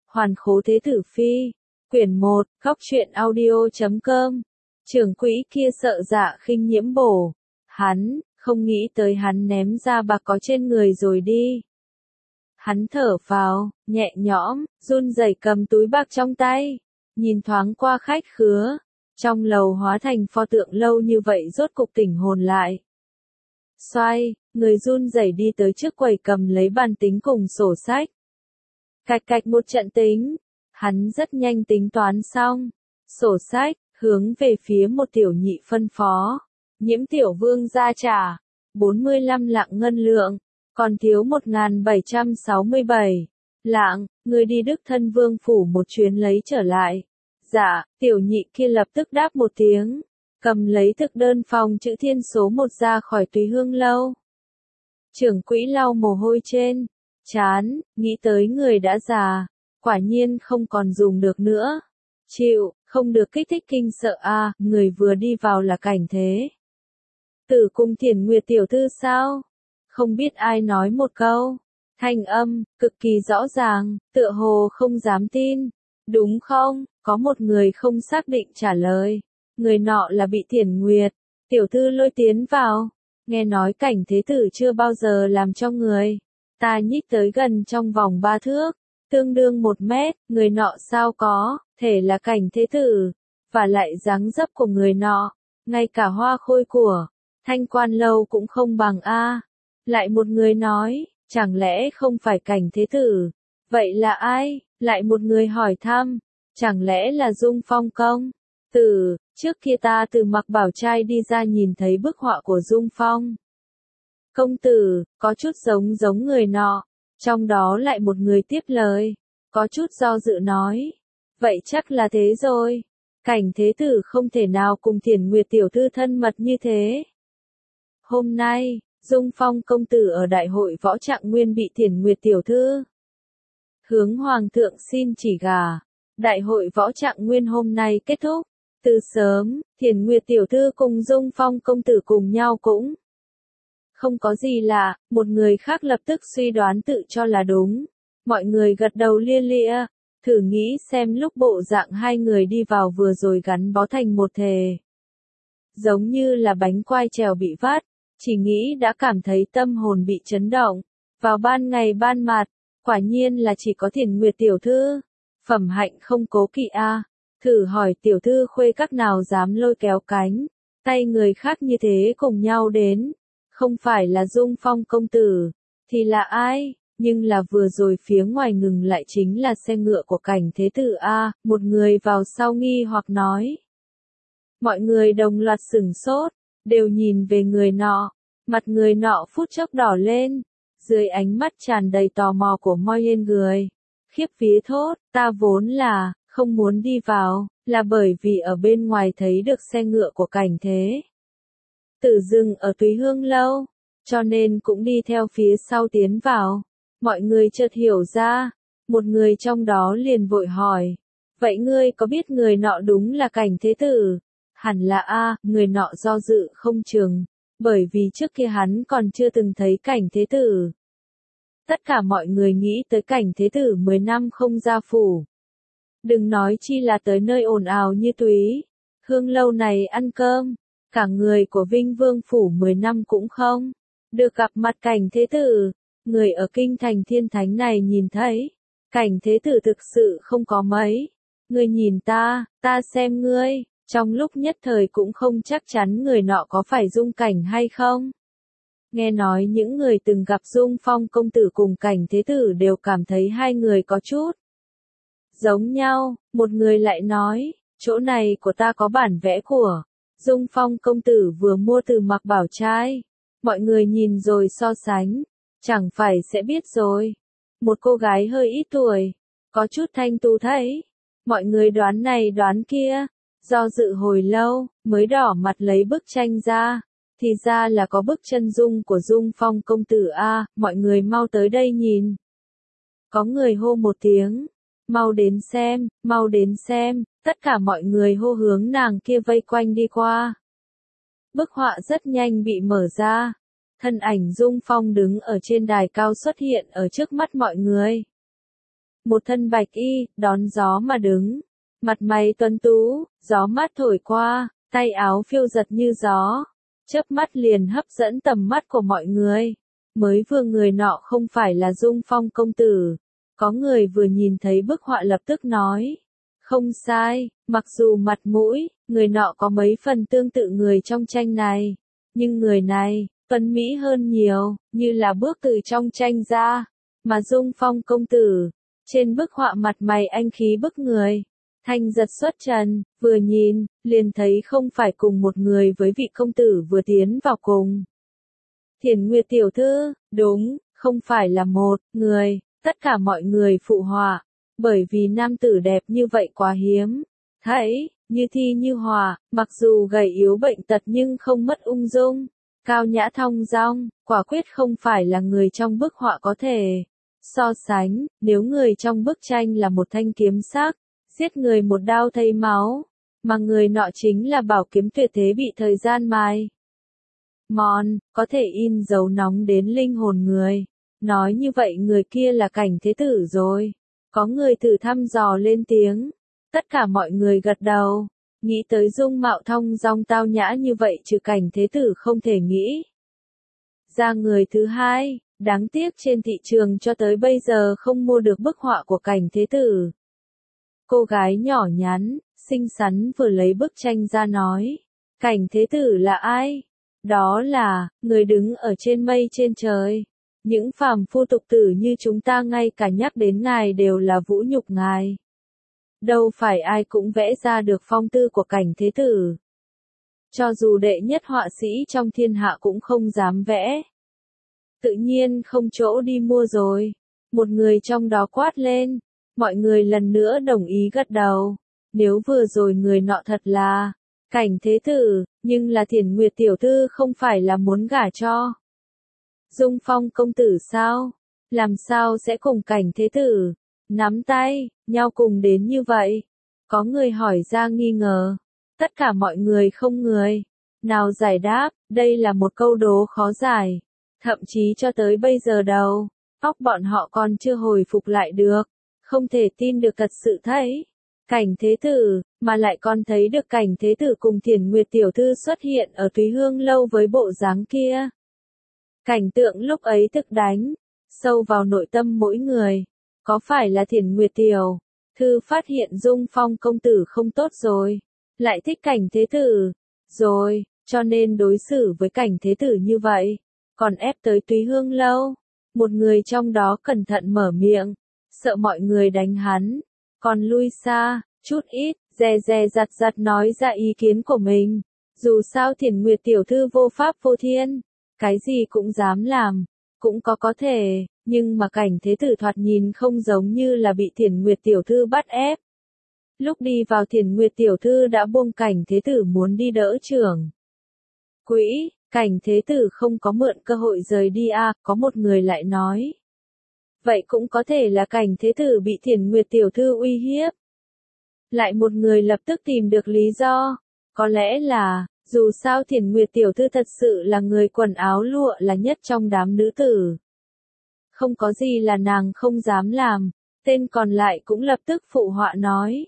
Hoàn Khố Thế Tử Phi, quyển 1, Góc truyện audio.com. Trưởng quỹ kia sợ Dạ Khinh nhiễm bổ. Hắn, không nghĩ tới hắn ném ra bạc có trên người rồi đi. Hắn thở phào, nhẹ nhõm, run rẩy cầm túi bạc trong tay, nhìn thoáng qua khách khứa. Trong lầu hóa thành pho tượng lâu như vậy rốt cục tỉnh hồn lại. Xoay, người run rẩy đi tới trước quầy cầm lấy bàn tính cùng sổ sách. Cạch cạch một trận tính, hắn rất nhanh tính toán xong. Sổ sách, hướng về phía một tiểu nhị phân phó. Nhiễm tiểu vương ra trả, 45 lạng ngân lượng, còn thiếu 1.767 lạng, người đi Đức Thân Vương phủ một chuyến lấy trở lại. Dạ, tiểu nhị kia lập tức đáp một tiếng, cầm lấy thực đơn phòng chữ Thiên số 1 ra khỏi Túy Hương lâu. Trưởng quỹ lau mồ hôi trên trán, nghĩ tới người đã già, quả nhiên không còn dùng được nữa. Chịu, không được kích thích kinh sợ a, người vừa đi vào là Cảnh Thế Tử cùng Thiển Nguyệt tiểu thư sao? Không biết ai nói một câu, thanh âm cực kỳ rõ ràng, tựa hồ không dám tin. Đúng không? Có một người không xác định trả lời. Người nọ là bị Thiển Nguyệt tiểu thư lôi tiến vào. Nghe nói Cảnh Thế Tử chưa bao giờ làm cho người ta nhích tới gần trong vòng 3 thước, tương đương 1 mét, người nọ sao có thể là Cảnh Thế Tử, và lại dáng dấp của người nọ, ngay cả hoa khôi của Thanh Quan lâu cũng không bằng a. Lại một người nói, chẳng lẽ không phải Cảnh Thế Tử? Vậy là ai? Lại một người hỏi thăm, chẳng lẽ là Dung Phong công tử? Trước kia ta từ Mặc Bảo Trai đi ra nhìn thấy bức họa của Dung Phong công tử, có chút giống người nọ. Trong đó lại một người tiếp lời, có chút do dự nói, vậy chắc là thế rồi. Cảnh Thế Tử không thể nào cùng Thiển Nguyệt tiểu thư thân mật như thế. Hôm nay, Dung Phong công tử ở đại hội võ trạng nguyên bị Thiển Nguyệt tiểu thư hướng hoàng thượng xin chỉ gả. Đại hội võ trạng nguyên hôm nay kết thúc. Từ sớm, Thiển Nguyệt tiểu thư cùng Dung Phong công tử cùng nhau cũng không có gì lạ, một người khác lập tức suy đoán tự cho là đúng. Mọi người gật đầu lia lịa, thử nghĩ xem lúc bộ dạng hai người đi vào vừa rồi gắn bó thành một thể. Giống như là bánh quai trèo bị vắt, chỉ nghĩ đã cảm thấy tâm hồn bị chấn động. Vào ban ngày ban mặt, quả nhiên là chỉ có Thiển Nguyệt tiểu thư. Phẩm hạnh không cố kỵ a. Thử hỏi tiểu thư khuê các nào dám lôi kéo cánh tay người khác như thế cùng nhau đến. Không phải là Dung Phong công tử, thì là ai? Nhưng là vừa rồi phía ngoài ngừng lại chính là xe ngựa của Cảnh Thế Tử a. Một người vào sau nghi hoặc nói. Mọi người đồng loạt sửng sốt, đều nhìn về người nọ. Mặt người nọ phút chốc đỏ lên, dưới ánh mắt tràn đầy tò mò của mọi người. Khiếp vía thốt, ta vốn là không muốn đi vào, là bởi vì ở bên ngoài thấy được xe ngựa của Cảnh Thế Tử dừng ở Túy Hương lâu, cho nên cũng đi theo phía sau tiến vào. Mọi người chợt hiểu ra, một người trong đó liền vội hỏi, vậy ngươi có biết người nọ đúng là Cảnh Thế Tử? Hẳn là a. Người nọ do dự không chừng, bởi vì trước kia hắn còn chưa từng thấy Cảnh Thế Tử. Tất cả mọi người nghĩ tới Cảnh Thế Tử 10 năm không ra phủ. Đừng nói chi là tới nơi ồn ào như Túy Hương lâu này ăn cơm. Cả người của Vinh Vương phủ 10 năm cũng không được gặp mặt Cảnh Thế Tử. Người ở kinh thành thiên thánh này nhìn thấy Cảnh Thế Tử thực sự không có mấy. Ngươi nhìn ta xem ngươi. Trong lúc nhất thời cũng không chắc chắn người nọ có phải Dung Cảnh hay không. Nghe nói những người từng gặp Dung Phong công tử cùng Cảnh Thế Tử đều cảm thấy hai người có chút giống nhau. Một người lại nói, chỗ này của ta có bản vẽ của Dung Phong công tử vừa mua từ Mặc Bảo Trai. Mọi người nhìn rồi so sánh, chẳng phải sẽ biết rồi. Một cô gái hơi ít tuổi, có chút thanh tú thấy. Mọi người đoán này đoán kia, do dự hồi lâu, mới đỏ mặt lấy bức tranh ra. Thì ra là có bức chân dung của Dung Phong công tử a. Mọi người mau tới đây nhìn. Có người hô một tiếng, mau đến xem, tất cả mọi người hô hướng nàng kia vây quanh đi qua. Bức họa rất nhanh bị mở ra, thân ảnh Dung Phong đứng ở trên đài cao xuất hiện ở trước mắt mọi người. một thân bạch y, đón gió mà đứng. Mặt mày tuấn tú, gió mát thổi qua, tay áo phiêu giật như gió. Chớp mắt liền hấp dẫn tầm mắt của mọi người. Mới vừa người nọ không phải là Dung Phong công tử. Có người vừa nhìn thấy bức họa lập tức nói. Không sai, mặc dù mặt mũi, người nọ có mấy phần tương tự người trong tranh này. Nhưng người này, tuấn mỹ hơn nhiều, như là bước từ trong tranh ra. Mà Dung Phong công tử, trên bức họa mặt mày anh khí bức người. Thanh giật xuất trần, vừa nhìn, liền thấy không phải cùng một người với vị công tử vừa tiến vào cùng. Thiển Nguyệt tiểu thư, đúng, không phải là một người, tất cả mọi người phụ họa, bởi vì nam tử đẹp như vậy quá hiếm. Thấy, như thi như họa, mặc dù gầy yếu bệnh tật nhưng không mất ung dung, cao nhã thong dong, quả quyết không phải là người trong bức họa có thể so sánh. Nếu người trong bức tranh là một thanh kiếm sắc, giết người một đao thấy máu, mà người nọ chính là bảo kiếm tuyệt thế bị thời gian mài mòn, có thể in dấu nóng đến linh hồn người. Nói như vậy người kia là Cảnh Thế Tử rồi. Có người thử thăm dò lên tiếng. Tất cả mọi người gật đầu. Nghĩ tới dung mạo thong dong tao nhã như vậy trừ Cảnh Thế Tử không thể nghĩ ra người thứ hai. Đáng tiếc trên thị trường cho tới bây giờ không mua được bức họa của Cảnh Thế Tử. Cô gái nhỏ nhắn, xinh xắn vừa lấy bức tranh ra nói. Cảnh Thế Tử là ai? Đó là, người đứng ở trên mây trên trời. Những phàm phu tục tử như chúng ta ngay cả nhắc đến ngài đều là vũ nhục ngài. Đâu phải ai cũng vẽ ra được phong tư của Cảnh Thế Tử. Cho dù đệ nhất họa sĩ trong thiên hạ cũng không dám vẽ. Tự nhiên không chỗ đi mua rồi. Một người trong đó quát lên. Mọi người lần nữa đồng ý gật đầu. Nếu vừa rồi người nọ thật là Cảnh Thế Tử, nhưng là Thiển Nguyệt tiểu thư không phải là muốn gả cho Dung Phong công tử sao? Làm sao sẽ cùng Cảnh Thế Tử nắm tay nhau cùng đến như vậy? Có người hỏi ra nghi ngờ. Tất cả mọi người không người nào giải đáp, đây là một câu đố khó giải. Thậm chí cho tới bây giờ đầu óc bọn họ còn chưa hồi phục lại được. Không thể tin được thật sự thấy Cảnh Thế Tử, mà lại còn thấy được Cảnh Thế Tử cùng Thiển Nguyệt tiểu thư xuất hiện ở Thúy Hương lâu với bộ dáng kia. Cảnh tượng lúc ấy thực đánh sâu vào nội tâm mỗi người. Có phải là Thiển Nguyệt tiểu thư phát hiện Dung Phong công tử không tốt rồi, lại thích Cảnh Thế Tử rồi, cho nên đối xử với Cảnh Thế Tử như vậy, còn ép tới Thúy Hương lâu. Một người trong đó cẩn thận mở miệng, sợ mọi người đánh hắn, còn lui xa chút ít, dè dè dặt dặt nói ra ý kiến của mình. Dù sao Thiển Nguyệt tiểu thư vô pháp vô thiên, cái gì cũng dám làm, cũng có thể, nhưng mà Cảnh Thế Tử thoạt nhìn không giống như là bị Thiển Nguyệt tiểu thư bắt ép. Lúc đi vào Thiển Nguyệt tiểu thư đã buông Cảnh Thế Tử muốn đi đỡ trưởng quỹ. Cảnh Thế Tử không có mượn cơ hội rời đi à, có một người lại nói. Vậy cũng có thể là Cảnh Thế Tử bị Thiển Nguyệt tiểu thư uy hiếp. Lại một người lập tức tìm được lý do. Có lẽ là, dù sao Thiển Nguyệt tiểu thư thật sự là người quần áo lụa là nhất trong đám nữ tử. Không có gì là nàng không dám làm. Tên còn lại cũng lập tức phụ họa nói.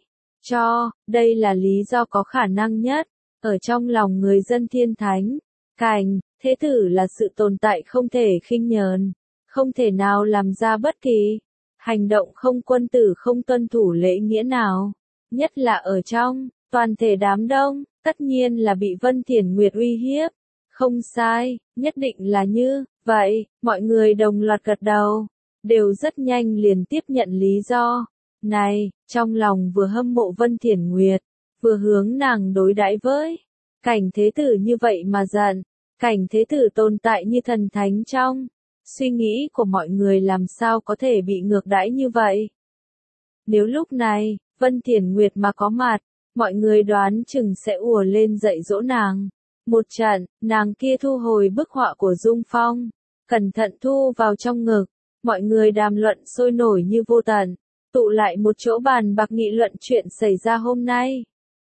Đây là lý do có khả năng nhất. Ở trong lòng người dân thiên thánh, Cảnh Thế Tử là sự tồn tại không thể khinh nhờn. Không thể nào làm ra bất kỳ hành động không quân tử không tuân thủ lễ nghĩa nào. Nhất là ở trong toàn thể đám đông, tất nhiên là bị Vân Thiển Nguyệt uy hiếp. Không sai, nhất định là như vậy. Mọi người đồng loạt gật đầu, đều rất nhanh liền tiếp nhận lý do này, trong lòng vừa hâm mộ Vân Thiển Nguyệt, vừa hướng nàng đối đãi với Cảnh Thế Tử như vậy mà giận. Cảnh Thế Tử tồn tại như thần thánh trong suy nghĩ của mọi người, làm sao có thể bị ngược đãi như vậy. Nếu lúc này Vân Thiển Nguyệt mà có mặt, mọi người đoán chừng sẽ ùa lên dạy dỗ nàng một trận. Nàng kia thu hồi bức họa của Dung Phong, cẩn thận thu vào trong ngực. Mọi người đàm luận sôi nổi như vô tận, tụ lại một chỗ bàn bạc nghị luận chuyện xảy ra hôm nay.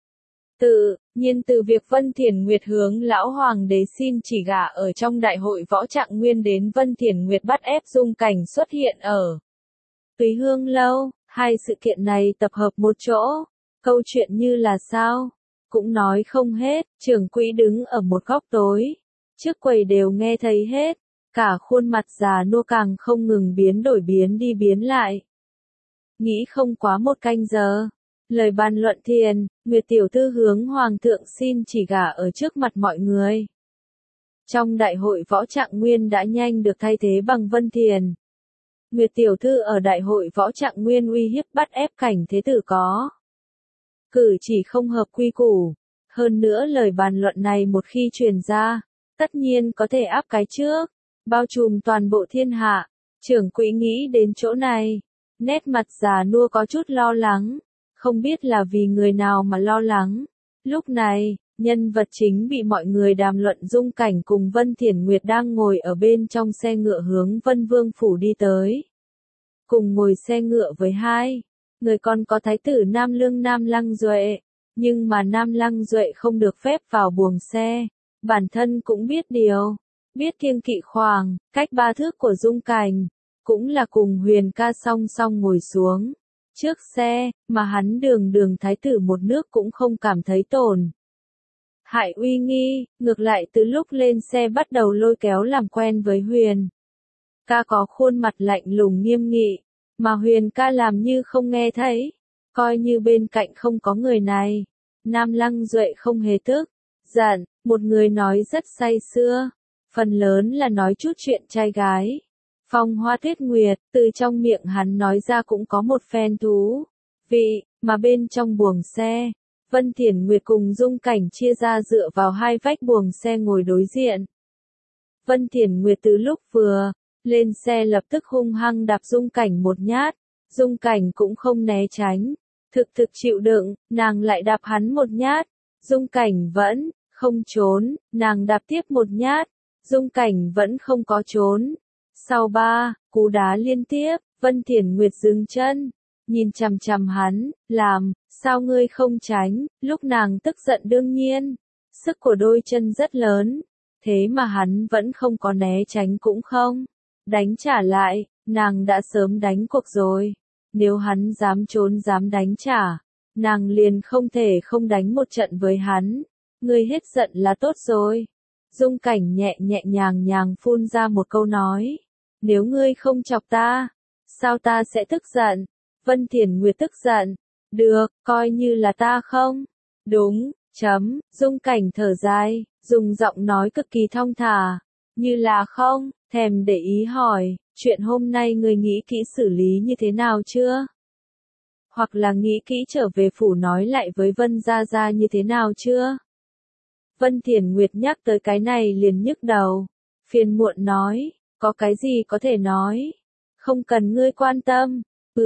Tự nhiên từ việc Vân Thiển Nguyệt hướng lão hoàng đế xin chỉ gả ở trong đại hội võ trạng nguyên đến Vân Thiển Nguyệt bắt ép Dung Cảnh xuất hiện ở Túy Hương Lâu, hai sự kiện này tập hợp một chỗ. Câu chuyện như là sao? Cũng nói không hết, trưởng quỹ đứng ở một góc tối. Trước quầy đều nghe thấy hết, cả khuôn mặt già nua càng không ngừng biến đổi biến đi biến lại. Nghĩ không quá một canh giờ. Lời bàn luận thiền, Nguyệt tiểu thư hướng hoàng thượng xin chỉ gả ở trước mặt mọi người. Trong đại hội võ trạng nguyên đã nhanh được thay thế bằng Vân Thiền. Nguyệt tiểu thư ở đại hội võ trạng nguyên uy hiếp bắt ép cảnh thế tử có. Cử chỉ không hợp quy củ. Hơn nữa lời bàn luận này một khi truyền ra, tất nhiên có thể áp cái trước, bao trùm toàn bộ thiên hạ. Trưởng quỹ nghĩ đến chỗ này, nét mặt già nua có chút lo lắng, không biết là vì người nào mà lo lắng. Lúc này, nhân vật chính bị mọi người đàm luận Dung Cảnh cùng Vân Thiển Nguyệt đang ngồi ở bên trong xe ngựa hướng Vân Vương Phủ đi tới. Cùng ngồi xe ngựa với hai người còn có thái tử Nam Lương Nam Lăng Duệ, nhưng mà Nam Lăng Duệ không được phép vào buồng xe, bản thân cũng biết điều, biết kiêng kỵ khoảng, cách 3 thước của Dung Cảnh, cũng là cùng Huyền ca song song ngồi xuống trước xe, mà hắn đường thái tử một nước cũng không cảm thấy tổn hại uy nghi, ngược lại từ lúc lên xe bắt đầu lôi kéo làm quen với Huyền ca có khuôn mặt lạnh lùng nghiêm nghị, mà Huyền ca làm như không nghe thấy, coi như bên cạnh không có người này. Nam Lăng Duệ không hề tức giận, một người nói rất say sưa, phần lớn là nói chút chuyện trai gái. Phong Hoa Tuyết Nguyệt, từ trong miệng hắn nói ra cũng có một phen thú vị, mà bên trong buồng xe, Vân Thiển Nguyệt cùng Dung Cảnh chia ra dựa vào hai vách buồng xe ngồi đối diện. Vân Thiển Nguyệt từ lúc vừa lên xe lập tức hung hăng đạp Dung Cảnh một nhát, Dung Cảnh cũng không né tránh, thực chịu đựng, nàng lại đạp hắn một nhát, Dung Cảnh vẫn không trốn, nàng đạp tiếp một nhát, Dung Cảnh vẫn không có trốn. Sau 3 cú đá liên tiếp, Vân Thiển Nguyệt dừng chân, nhìn chằm chằm hắn, làm sao ngươi không tránh? Lúc nàng tức giận đương nhiên, sức của đôi chân rất lớn, thế mà hắn vẫn không có né tránh cũng không đánh trả lại, nàng đã sớm đánh cuộc rồi. Nếu hắn dám trốn dám đánh trả, nàng liền không thể không đánh một trận với hắn. Ngươi hết giận là tốt rồi. Dung Cảnh nhẹ nhàng phun ra một câu nói. Nếu ngươi không chọc ta, sao ta sẽ tức giận? Vân Thiển Nguyệt tức giận. Được, coi như là ta không. Đúng, Dung Cảnh thở dài, dùng giọng nói cực kỳ thong thả. Như là không, thèm để ý hỏi, chuyện hôm nay ngươi nghĩ kỹ xử lý như thế nào chưa? Hoặc là nghĩ kỹ trở về phủ nói lại với Vân Gia Gia như thế nào chưa? Vân Thiển Nguyệt nhắc tới cái này liền nhức đầu, phiền muộn nói, có cái gì có thể nói? Không cần ngươi quan tâm,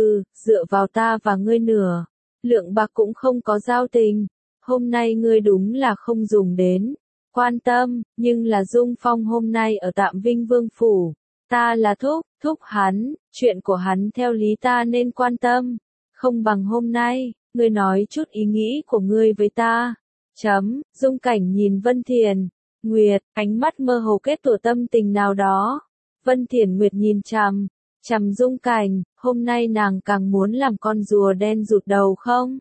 dựa vào ta và ngươi nửa lượng bạc cũng không có giao tình, hôm nay ngươi đúng là không dùng đến quan tâm, nhưng là Dung Phong hôm nay ở Tạm Vinh Vương Phủ, ta là thúc hắn, chuyện của hắn theo lý ta nên quan tâm, không bằng hôm nay, ngươi nói chút ý nghĩ của ngươi với ta. Dung Cảnh nhìn Vân Thiển Nguyệt, ánh mắt mơ hồ kết tủa tâm tình nào đó. Vân Thiển Nguyệt nhìn chằm Dung Cảnh, hôm nay nàng càng muốn làm con rùa đen rụt đầu không?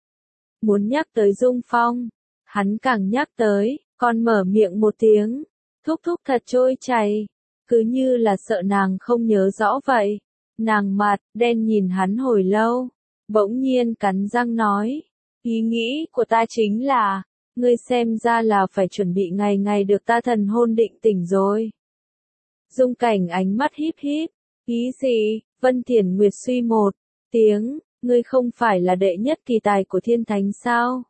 Muốn nhắc tới Dung Phong, hắn càng nhắc tới, còn mở miệng một tiếng, thúc thật trôi chảy, cứ như là sợ nàng không nhớ rõ vậy. Nàng mặt đen nhìn hắn hồi lâu, bỗng nhiên cắn răng nói, ý nghĩ của ta chính là, ngươi xem ra là phải chuẩn bị ngày được ta thần hôn định tỉnh rồi. Dung Cảnh ánh mắt híp híp, ý gì? Vân Thiển Nguyệt suy một tiếng, ngươi không phải là đệ nhất kỳ tài của thiên thánh sao?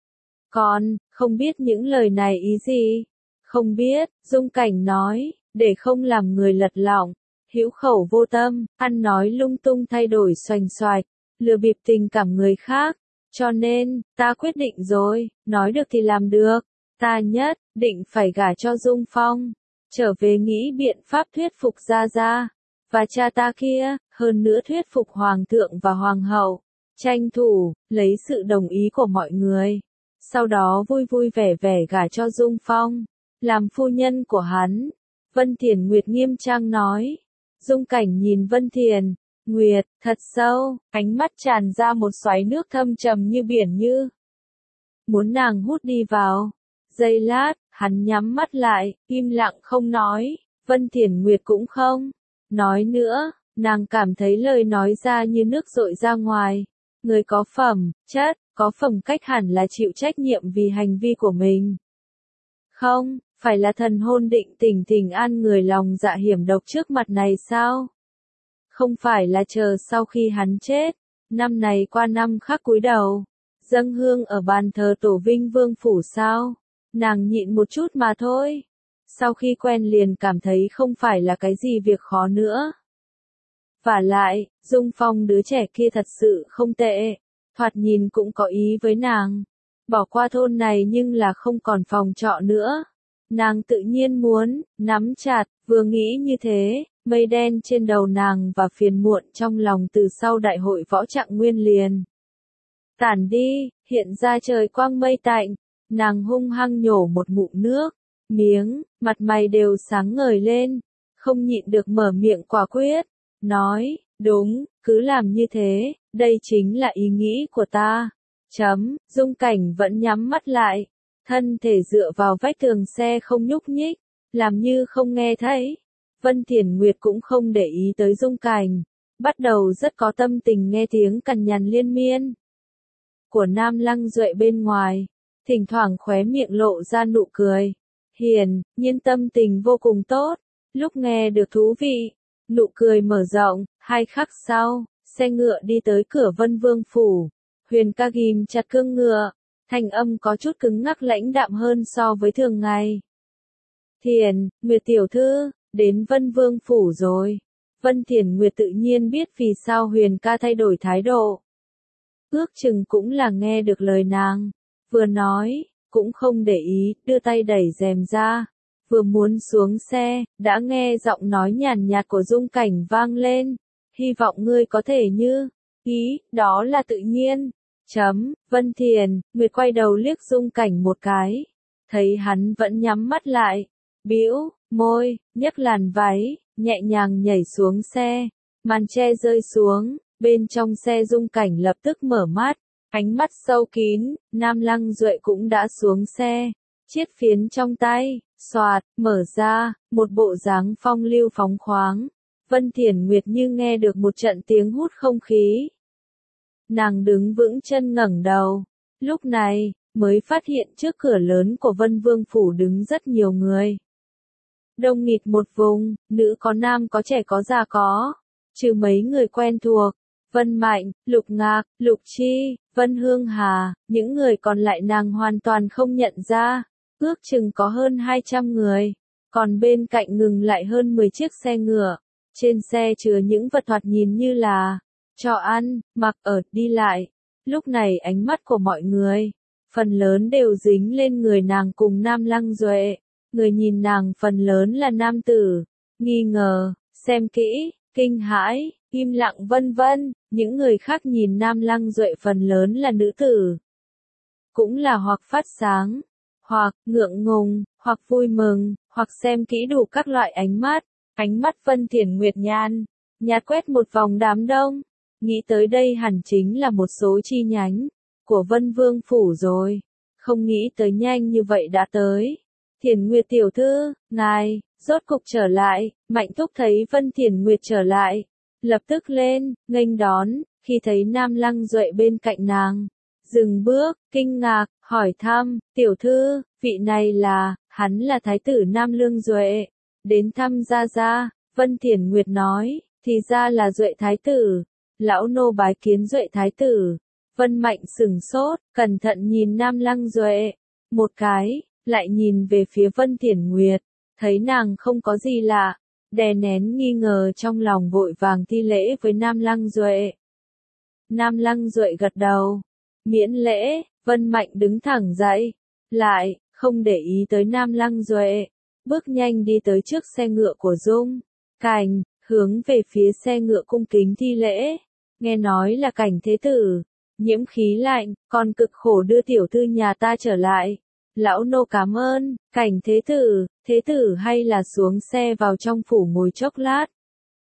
Còn, không biết những lời này ý gì? Không biết, Dung Cảnh nói, để không làm người lật lọng, hữu khẩu vô tâm, ăn nói lung tung thay đổi xoành xoạch, lừa bịp tình cảm người khác. Cho nên, ta quyết định rồi, nói được thì làm được, ta nhất định phải gả cho Dung Phong, trở về nghĩ biện pháp thuyết phục Gia Gia, và cha ta kia, hơn nữa thuyết phục Hoàng thượng và Hoàng hậu, tranh thủ, lấy sự đồng ý của mọi người, sau đó vui vẻ gả cho Dung Phong, làm phu nhân của hắn. Vân Thiển Nguyệt nghiêm trang nói, Dung Cảnh nhìn Vân Thiển Nguyệt, thật sâu, ánh mắt tràn ra một xoáy nước thâm trầm như biển như muốn nàng hút đi vào. Giây lát, hắn nhắm mắt lại, im lặng không nói, Vân Thiển Nguyệt cũng không nói nữa, nàng cảm thấy lời nói ra như nước dội ra ngoài. Người có phẩm, chất, có phẩm cách hẳn là chịu trách nhiệm vì hành vi của mình. Không, phải là thần hôn định tình tình an người lòng dạ hiểm độc trước mặt này sao? Không phải là chờ sau khi hắn chết, năm này qua năm khác cúi đầu, dâng hương ở bàn thờ tổ Vinh Vương Phủ sao? Nàng nhịn một chút mà thôi. Sau khi quen liền cảm thấy không phải là cái gì việc khó nữa. Vả lại, Dung Phong đứa trẻ kia thật sự không tệ, thoạt nhìn cũng có ý với nàng. Bỏ qua thôn này nhưng là không còn phòng trọ nữa. Nàng tự nhiên muốn, nắm chặt, vừa nghĩ như thế, mây đen trên đầu nàng và phiền muộn trong lòng từ sau đại hội võ trạng nguyên liền tản đi, hiện ra trời quang mây tạnh, nàng hung hăng nhổ một ngụm nước, miếng, mặt mày đều sáng ngời lên, không nhịn được mở miệng quả quyết, nói, đúng, cứ làm như thế, đây chính là ý nghĩ của ta. Dung Cảnh vẫn nhắm mắt lại, thân thể dựa vào vách tường xe không nhúc nhích, làm như không nghe thấy. Vân Thiển Nguyệt cũng không để ý tới Dung Cảnh, bắt đầu rất có tâm tình nghe tiếng cằn nhằn liên miên của Nam Lăng Duệ bên ngoài, thỉnh thoảng khóe miệng lộ ra nụ cười. Hiển nhiên tâm tình vô cùng tốt, lúc nghe được thú vị, nụ cười mở rộng, 2 khắc sau, xe ngựa đi tới cửa Vân Vương Phủ. Huyền ca ghim chặt cương ngựa, thanh âm có chút cứng ngắc lãnh đạm hơn so với thường ngày. Thiền, Nguyệt tiểu thư, đến Vân Vương Phủ rồi. Vân Thiển Nguyệt tự nhiên biết vì sao Huyền ca thay đổi thái độ. Ước chừng cũng là nghe được lời nàng, vừa nói, cũng không để ý, đưa tay đẩy rèm ra. Vừa muốn xuống xe, đã nghe giọng nói nhàn nhạt của Dung Cảnh vang lên. Hy vọng ngươi có thể như ý, đó là tự nhiên. Vân Thiền, Nguyệt quay đầu liếc Dung Cảnh một cái. Thấy hắn vẫn nhắm mắt lại. Bĩu môi, nhấc làn váy, nhẹ nhàng nhảy xuống xe. Màn che rơi xuống, bên trong xe Dung Cảnh lập tức mở mắt. Ánh mắt sâu kín, Nam Lăng Duệ cũng đã xuống xe. Chiếc phiến trong tay, xoạt, mở ra, một bộ dáng phong lưu phóng khoáng. Vân Thiển Nguyệt như nghe được một trận tiếng hút không khí. Nàng đứng vững chân ngẩng đầu. Lúc này, mới phát hiện trước cửa lớn của Vân Vương Phủ đứng rất nhiều người. Đông nghịt một vùng, nữ có nam có trẻ có già có. Trừ mấy người quen thuộc, Vân Mạnh, Lục Ngạc, Lục Chi, Vân Hương Hà, những người còn lại nàng hoàn toàn không nhận ra. Ước chừng có hơn 200 người. Còn bên cạnh ngừng lại hơn 10 chiếc xe ngựa. Trên xe chứa những vật thoạt nhìn như là cho ăn, mặc ở, đi lại. Lúc này ánh mắt của mọi người, phần lớn đều dính lên người nàng cùng Nam Lăng Duệ. Người nhìn nàng phần lớn là nam tử, nghi ngờ, xem kỹ, kinh hãi, im lặng vân vân. Những người khác nhìn Nam Lăng Duệ phần lớn là nữ tử. Cũng là hoặc phát sáng, hoặc ngượng ngùng, hoặc vui mừng, hoặc xem kỹ đủ các loại ánh mắt. Ánh mắt Vân Thiển Nguyệt nhạt quét một vòng đám đông. Nghĩ tới đây hẳn chính là một số chi nhánh của Vân Vương Phủ rồi. Không nghĩ tới nhanh như vậy đã tới. Thiển Nguyệt tiểu thư, ngài, rốt cục trở lại. Mạnh Thúc thấy Vân Thiển Nguyệt trở lại, lập tức lên, nghênh đón, khi thấy Nam Lăng Duệ bên cạnh nàng. Dừng bước, kinh ngạc, hỏi thăm, tiểu thư, vị này là, hắn là Thái tử Nam Lương Duệ. Đến thăm gia gia, Vân Thiển Nguyệt nói, thì ra là Duệ Thái tử. Lão nô bái kiến Duệ Thái tử. Vân Mạnh sửng sốt, cẩn thận nhìn Nam Lăng Duệ. Một cái, lại nhìn về phía Vân Thiển Nguyệt. Thấy nàng không có gì lạ. Đè nén nghi ngờ trong lòng vội vàng thi lễ với Nam Lăng Duệ. Nam Lăng Duệ gật đầu. Miễn lễ, Vân Mạnh đứng thẳng dậy. Lại, không để ý tới Nam Lăng Duệ. Bước nhanh đi tới trước xe ngựa của Dung Cảnh, hướng về phía xe ngựa cung kính thi lễ. Nghe nói là Cảnh thế tử, nhiễm khí lạnh, còn cực khổ đưa tiểu thư nhà ta trở lại. Lão nô cảm ơn, Cảnh thế tử hay là xuống xe vào trong phủ ngồi chốc lát.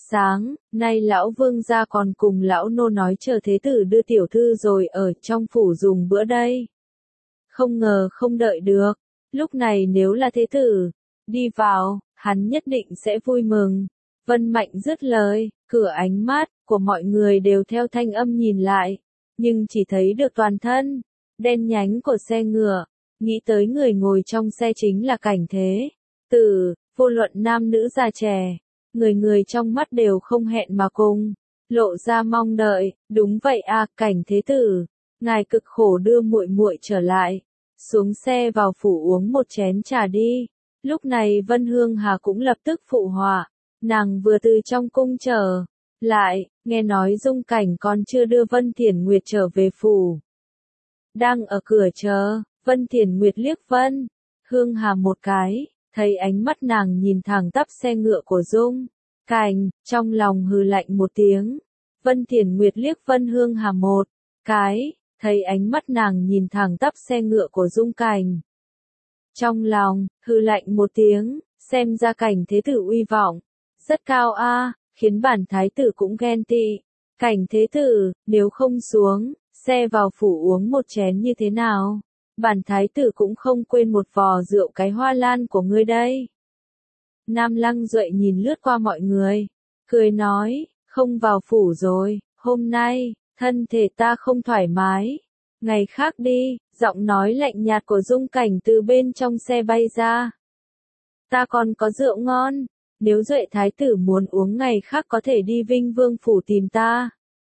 Sáng, nay lão vương gia còn cùng lão nô nói chờ thế tử đưa tiểu thư rồi ở trong phủ dùng bữa đây. Không ngờ không đợi được, lúc này nếu là thế tử, đi vào, hắn nhất định sẽ vui mừng. Vân Mạnh dứt lời, cửa ánh mắt của mọi người đều theo thanh âm nhìn lại, nhưng chỉ thấy được toàn thân đen nhánh của xe ngựa, nghĩ tới người ngồi trong xe chính là Cảnh Thế Tử, vô luận nam nữ già trẻ, người người trong mắt đều không hẹn mà cùng lộ ra mong đợi. Đúng vậy à, Cảnh Thế Tử, ngài cực khổ đưa muội muội trở lại, xuống xe vào phủ uống một chén trà đi. Lúc này Vân Hương Hà cũng lập tức phụ họa, nàng vừa từ trong cung trở lại, nghe nói Dung Cảnh còn chưa đưa Vân Thiển Nguyệt trở về phủ. Đang ở cửa chờ, Vân Thiển Nguyệt liếc Vân Hương Hà một cái, thấy ánh mắt nàng nhìn thẳng tắp xe ngựa của Dung Cảnh, trong lòng hừ lạnh một tiếng. Vân Thiển Nguyệt liếc Vân Hương Hà một cái, thấy ánh mắt nàng nhìn thẳng tắp xe ngựa của Dung Cảnh. Trong lòng, hừ lạnh một tiếng, xem ra Cảnh Thế Tử uy vọng rất cao a, khiến bản thái tử cũng ghen tị. Cảnh Thế Tử, nếu không xuống xe vào phủ uống một chén như thế nào? Bản thái tử cũng không quên một vò rượu cái hoa lan của ngươi đây. Nam Lăng Duệ nhìn lướt qua mọi người, cười nói, không vào phủ rồi, hôm nay, thân thể ta không thoải mái. Ngày khác đi, giọng nói lạnh nhạt của Dung Cảnh từ bên trong xe bay ra. Ta còn có rượu ngon, nếu Duệ thái tử muốn uống ngày khác có thể đi Vinh Vương phủ tìm ta.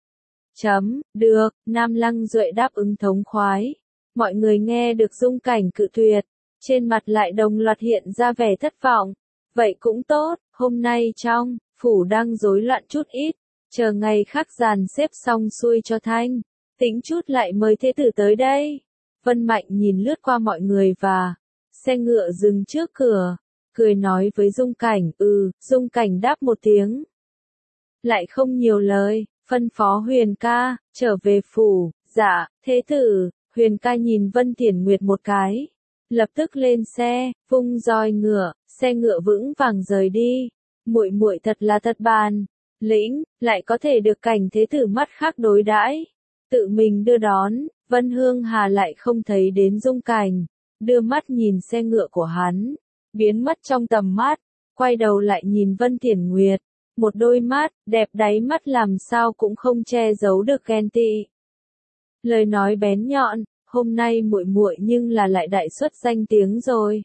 Được, Nam Lăng Duệ đáp ứng thống khoái. Mọi người nghe được Dung Cảnh cự tuyệt, trên mặt lại đồng loạt hiện ra vẻ thất vọng. Vậy cũng tốt, hôm nay trong phủ đang rối loạn chút ít, chờ ngày khác dàn xếp xong xuôi cho thanh tĩnh chút lại mời thế tử tới đây. Vân Mạnh nhìn lướt qua mọi người và xe ngựa dừng trước cửa, cười nói với Dung Cảnh, Dung Cảnh đáp một tiếng. Lại không nhiều lời, phân phó Huyền ca, trở về phủ. Dạ, thế tử. Huyền ca nhìn Vân Thiển Nguyệt một cái, lập tức lên xe, vung roi ngựa, xe ngựa vững vàng rời đi. Muội muội thật là thật bàn lĩnh, lại có thể được Cảnh Thế Tử mắt khác đối đãi, tự mình đưa đón. Vân Hương Hà lại không thấy đến Dung Cảnh, đưa mắt nhìn xe ngựa của hắn, biến mất trong tầm mắt, quay đầu lại nhìn Vân Thiển Nguyệt, một đôi mắt đẹp đáy mắt làm sao cũng không che giấu được ghen tị. Lời nói bén nhọn, hôm nay muội muội nhưng là lại đại xuất danh tiếng rồi.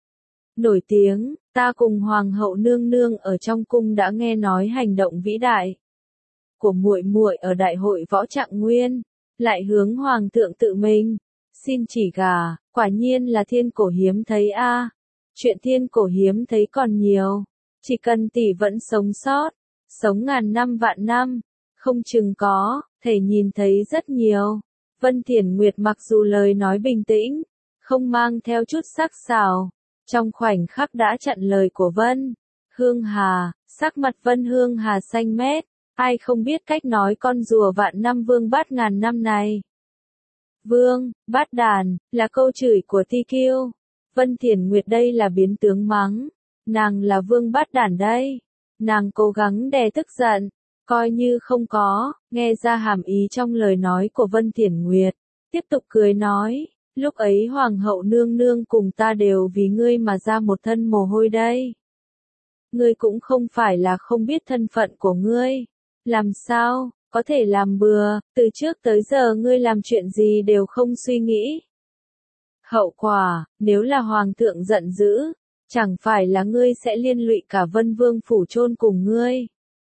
Nổi tiếng, ta cùng hoàng hậu nương nương ở trong cung đã nghe nói hành động vĩ đại của muội muội ở đại hội võ trạng nguyên, lại hướng hoàng thượng tự mình xin chỉ gả, quả nhiên là thiên cổ hiếm thấy a. Chuyện thiên cổ hiếm thấy còn nhiều, chỉ cần tỷ vẫn sống sót, sống ngàn năm vạn năm, không chừng có thể nhìn thấy rất nhiều. Vân Thiển Nguyệt mặc dù lời nói bình tĩnh, không mang theo chút sắc sảo, trong khoảnh khắc đã chặn lời của Vân Hương Hà. Sắc mặt Vân Hương Hà xanh mét, ai không biết cách nói con rùa vạn năm vương bát ngàn năm này. Vương bát đàn là câu chửi của Ti Kiêu. Vân Thiển Nguyệt đây là biến tướng mắng, nàng là vương bát đàn đây. Nàng cố gắng đè tức giận, coi như không có nghe ra hàm ý trong lời nói của Vân Thiển Nguyệt, tiếp tục cười nói, lúc ấy hoàng hậu nương nương cùng ta đều vì ngươi mà ra một thân mồ hôi đây. Ngươi cũng không phải là không biết thân phận của ngươi, làm sao có thể làm bừa, từ trước tới giờ ngươi làm chuyện gì đều không suy nghĩ hậu quả, nếu là hoàng thượng giận dữ, chẳng phải là ngươi sẽ liên lụy cả Vân Vương phủ chôn cùng ngươi.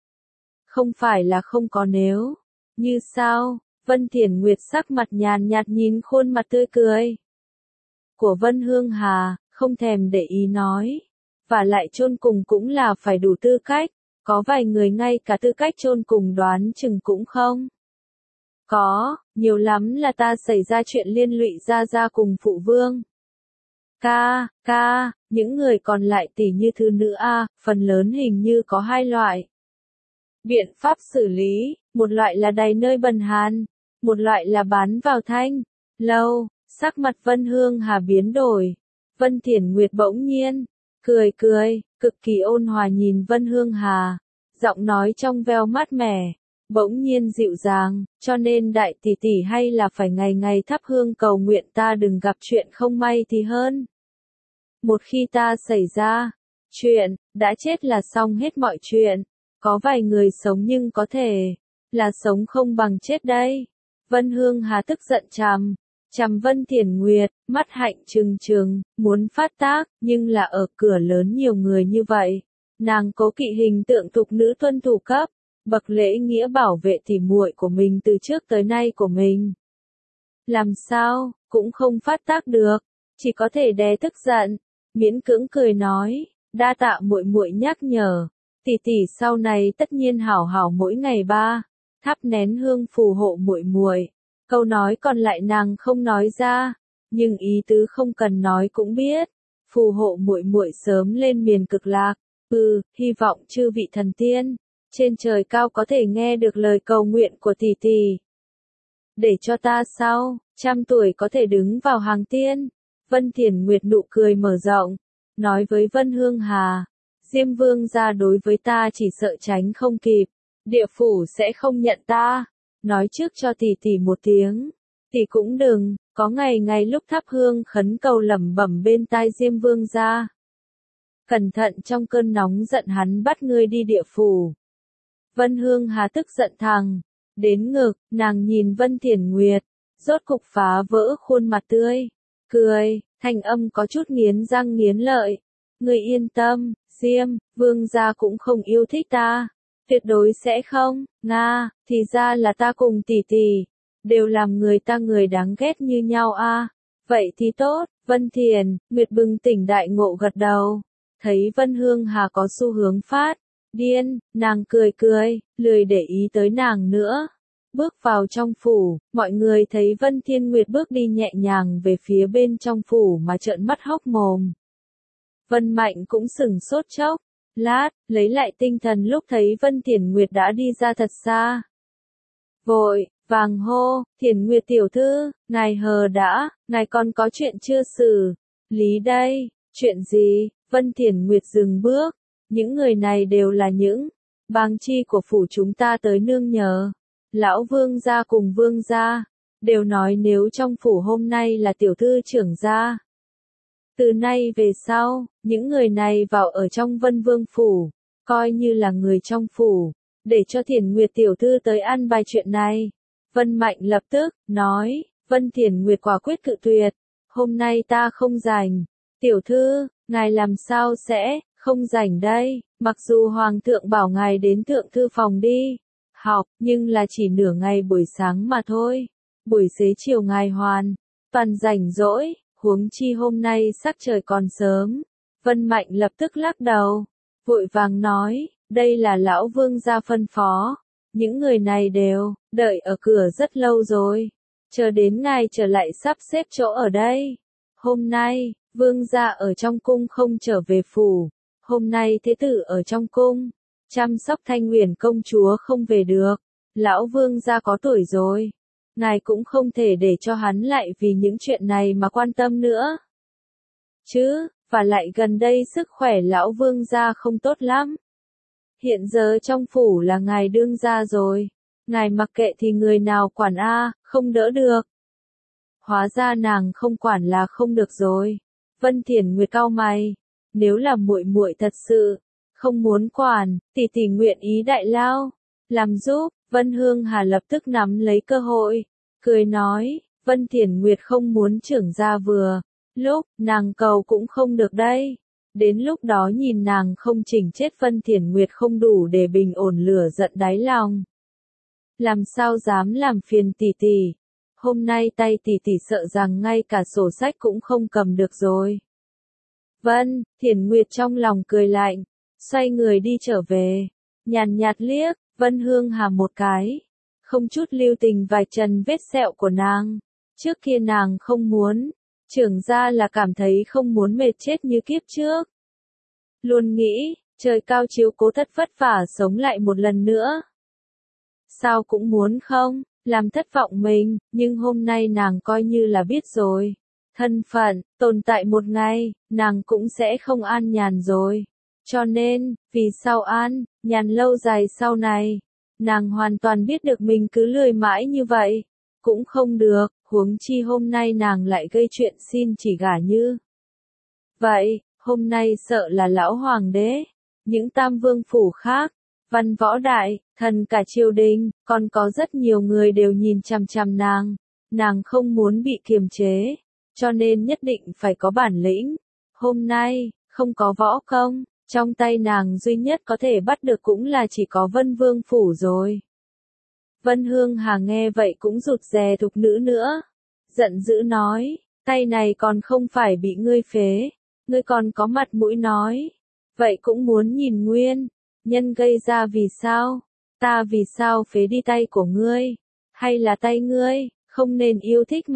Không phải là không có nếu, như sao? Vân Thiển Nguyệt sắc mặt nhàn nhạt nhìn khuôn mặt tươi cười của Vân Hương Hà, không thèm để ý nói, và lại chôn cùng cũng là phải đủ tư cách, có vài người ngay cả tư cách chôn cùng đoán chừng cũng không có, nhiều lắm là ta xảy ra chuyện liên lụy ra cùng phụ vương. Những người còn lại tỷ như thư nữ a, phần lớn hình như có hai loại biện pháp xử lý, một loại là đầy nơi bần hàn, một loại là bán vào thanh lâu. Sắc mặt Vân Hương Hà biến đổi, Vân Thiển Nguyệt bỗng nhiên cười, cực kỳ ôn hòa nhìn Vân Hương Hà, giọng nói trong veo mát mẻ, bỗng nhiên dịu dàng, cho nên đại tỷ tỷ hay là phải ngày ngày thắp hương cầu nguyện ta đừng gặp chuyện không may thì hơn. Một khi ta xảy ra chuyện, đã chết là xong hết mọi chuyện. Có vài người sống nhưng có thể là sống không bằng chết đây. Vân Hương Hà tức giận chằm Vân Thiển Nguyệt, mắt hạnh trừng trừng, muốn phát tác, nhưng là ở cửa lớn nhiều người như vậy. Nàng cố kỵ hình tượng tục nữ tuân thủ cấp, bậc lễ nghĩa bảo vệ tỉ muội của mình từ trước tới nay của mình. Làm sao, cũng không phát tác được, chỉ có thể đè tức giận, miễn cưỡng cười nói, đa tạ muội muội nhắc nhở, tỷ tỷ sau này tất nhiên hảo hảo mỗi ngày ba, thắp nén hương phù hộ muội muội. Câu nói còn lại nàng không nói ra, nhưng ý tứ không cần nói cũng biết, phù hộ muội muội sớm lên miền cực lạc. Hy vọng chư vị thần tiên trên trời cao có thể nghe được lời cầu nguyện của tỷ tỷ. Để cho ta sau 100 tuổi có thể đứng vào hàng tiên. Vân Thiển Nguyệt nụ cười mở rộng, nói với Vân Hương Hà, Diêm Vương gia đối với ta chỉ sợ tránh không kịp, địa phủ sẽ không nhận ta. Nói trước cho tỷ tỷ một tiếng, tỷ cũng đừng, có ngày ngày lúc thắp hương khấn cầu lẩm bẩm bên tai Diêm Vương gia. Cẩn thận trong cơn nóng giận hắn bắt ngươi đi địa phủ. Vân Hương Hà tức giận thẳng đến ngực, nàng nhìn Vân Thiển Nguyệt, rốt cục phá vỡ khuôn mặt tươi cười, thanh âm có chút nghiến răng nghiến lợi. Ngươi yên tâm, Diêm Vương gia cũng không yêu thích ta. Tuyệt đối sẽ không, Nga, thì ra là ta cùng tỷ tỷ, đều làm người ta người đáng ghét như nhau a. Vậy thì tốt, Vân Thiển Nguyệt bừng tỉnh đại ngộ gật đầu. Thấy Vân Hương Hà có xu hướng phát điên, nàng cười cười, lười để ý tới nàng nữa. Bước vào trong phủ, mọi người thấy Vân Thiên Nguyệt bước đi nhẹ nhàng về phía bên trong phủ mà trợn mắt hốc mồm. Vân Mạnh cũng sửng sốt chốc lát, lấy lại tinh thần lúc thấy Vân Thiển Nguyệt đã đi ra thật xa. Vội vàng hô, Thiển Nguyệt tiểu thư, ngài hờ đã, ngài còn có chuyện chưa xử lý đây. Chuyện gì? Vân Thiển Nguyệt dừng bước. Những người này đều là những bang chi của phủ chúng ta tới nương nhờ. Lão Vương gia cùng Vương gia đều nói nếu trong phủ hôm nay là tiểu thư trưởng gia, từ nay về sau, những người này vào ở trong Vân Vương phủ, coi như là người trong phủ, để cho Thiển Nguyệt tiểu thư tới an bài chuyện này. Vân Mạnh lập tức nói, Vân Thiển Nguyệt quả quyết cự tuyệt, hôm nay ta không rảnh. Tiểu thư, ngài làm sao sẽ không rảnh đây? Mặc dù hoàng thượng bảo ngài đến thượng thư phòng đi học, nhưng là chỉ nửa ngày buổi sáng mà thôi. Buổi xế chiều ngài hoàn toàn rảnh rỗi. Huống chi hôm nay sắc trời còn sớm. Vân Mạnh lập tức lắc đầu, vội vàng nói, đây là lão Vương gia phân phó. Những người này đều đợi ở cửa rất lâu rồi, chờ đến ngài trở lại sắp xếp chỗ ở đây. Hôm nay, Vương gia ở trong cung không trở về phủ. Hôm nay thế tử ở trong cung, chăm sóc Thanh Uyển công chúa không về được. Lão Vương gia có tuổi rồi. Ngài cũng không thể để cho hắn lại vì những chuyện này mà quan tâm nữa. Chứ, và lại gần đây sức khỏe lão Vương gia không tốt lắm. Hiện giờ trong phủ là ngài đương gia rồi. Ngài mặc kệ thì người nào quản không đỡ được. Hóa ra nàng không quản là không được rồi. Vân Thiển Nguyệt cau mày, nếu là muội muội thật sự không muốn quản, tỷ tỷ nguyện ý đại lao làm giúp. Vân Hương Hà lập tức nắm lấy cơ hội, cười nói, Vân Thiển Nguyệt không muốn trưởng gia vừa lúc, nàng cầu cũng không được đây. Đến lúc đó nhìn nàng không chỉnh chết Vân Thiển Nguyệt không đủ để bình ổn lửa giận đáy lòng. Làm sao dám làm phiền tỷ tỷ. Hôm nay tay tỷ tỷ sợ rằng ngay cả sổ sách cũng không cầm được rồi. Vân Thiển Nguyệt trong lòng cười lạnh, xoay người đi trở về, nhàn nhạt liếc Vân Hương Hà một cái, không chút lưu tình vạch trần vết sẹo của nàng. Trước kia nàng không muốn, trưởng gia là cảm thấy không muốn mệt chết như kiếp trước. Luôn nghĩ, trời cao chiếu cố thất vất vả sống lại một lần nữa. Sao cũng muốn không, làm thất vọng mình, nhưng hôm nay nàng coi như là biết rồi. Thân phận, tồn tại một ngày, nàng cũng sẽ không an nhàn rồi. Cho nên, vì sao an, nhàn lâu dài sau này, nàng hoàn toàn biết được mình cứ lười mãi như vậy, cũng không được, huống chi hôm nay nàng lại gây chuyện xin chỉ gả như. Vậy, hôm nay sợ là lão hoàng đế, những tam vương phủ khác, văn võ đại, thần cả triều đình, còn có rất nhiều người đều nhìn chằm chằm nàng không muốn bị kiềm chế, cho nên nhất định phải có bản lĩnh. Hôm nay, không có võ công, trong tay nàng duy nhất có thể bắt được cũng là chỉ có Vân Vương phủ rồi. Vân Hương Hà nghe vậy cũng rụt rè thục nữ nữa, giận dữ nói, tay này còn không phải bị ngươi phế, ngươi còn có mặt mũi nói, vậy cũng muốn nhìn nguyên nhân gây ra vì sao, ta vì sao phế đi tay của ngươi, hay là tay ngươi không nên yêu thích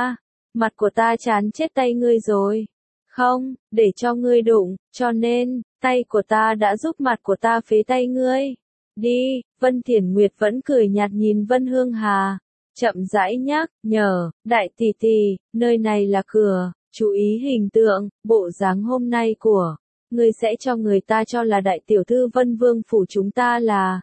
mặt của ta chán chết tay ngươi rồi, không, để cho ngươi đụng, cho nên, tay của ta đã giúp mặt của ta phế tay ngươi. Đi, Vân Thiển Nguyệt vẫn cười nhạt nhìn Vân Hương Hà, chậm rãi nhắc, nhở, đại tỷ tỷ, nơi này là cửa, chú ý hình tượng, bộ dáng hôm nay của ngươi sẽ cho người ta cho là đại tiểu thư Vân Vương phủ chúng ta là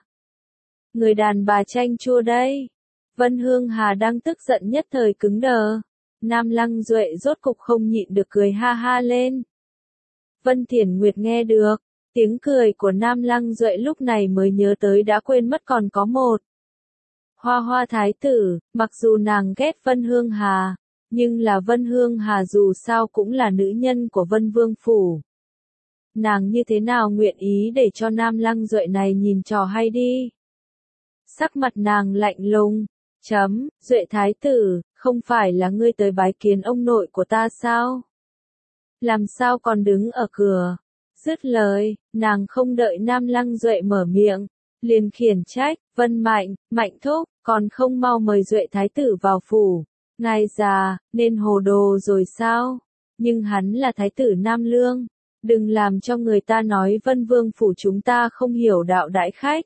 người đàn bà chanh chua đây. Vân Hương Hà đang tức giận nhất thời cứng đờ. Nam Lăng Duệ rốt cục không nhịn được cười ha ha lên. Vân Thiển Nguyệt nghe được tiếng cười của Nam Lăng Duệ lúc này mới nhớ tới đã quên mất còn có một Hoa Hoa thái tử, mặc dù nàng ghét Vân Hương Hà, nhưng là Vân Hương Hà dù sao cũng là nữ nhân của Vân Vương phủ. Nàng như thế nào nguyện ý để cho Nam Lăng Duệ này nhìn trò hay đi. Sắc mặt nàng lạnh lùng, Duệ thái tử, không phải là ngươi tới bái kiến ông nội của ta sao? Làm sao còn đứng ở cửa? Dứt lời, nàng không đợi Nam Lăng Duệ mở miệng, liền khiển trách, Vân Mạnh, Mạnh thúc, còn không mau mời Duệ thái tử vào phủ. Ngài già, nên hồ đồ rồi sao? Nhưng hắn là thái tử Nam Lương, đừng làm cho người ta nói Vân Vương phủ chúng ta không hiểu đạo đãi khách.